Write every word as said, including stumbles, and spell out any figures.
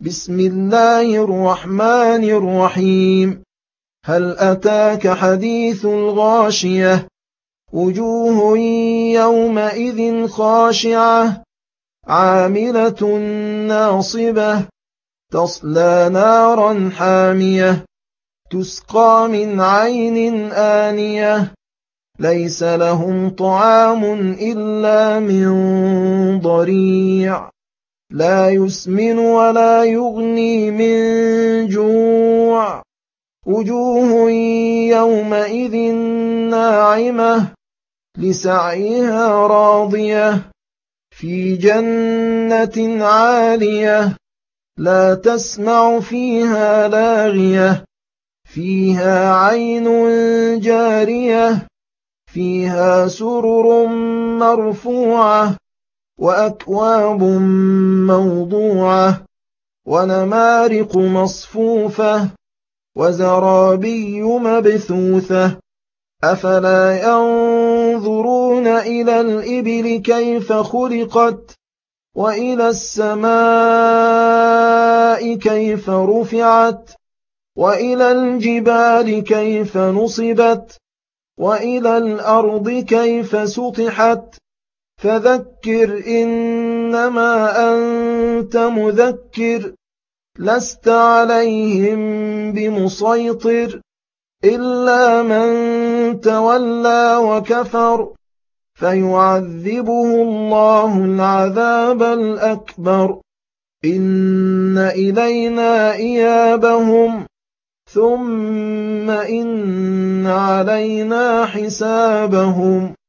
بسم الله الرحمن الرحيم. هل أتاك حديث الغاشية؟ وجوه يومئذ خاشعة عاملة ناصبة تصلى نارا حامية تسقى من عين آنية ليس لهم طعام إلا من ضريع لا يسمن ولا يغني من جوع وجوه يومئذ ناعمة لسعيها راضية في جنة عالية لا تسمع فيها لاغية فيها عين جارية فيها سرر مرفوعة وأكواب موضوعة ونمارق مصفوفة وزرابي مبثوثة أفلا ينظرون إلى الإبل كيف خلقت وإلى السماء كيف رفعت وإلى الجبال كيف نصبت وإلى الأرض كيف سطحت فذكر إنما أنت مذكر لست عليهم بمسيطر إلا من تولى وكفر فيعذبه الله العذاب الأكبر إن إلينا إيابهم ثم إن علينا حسابهم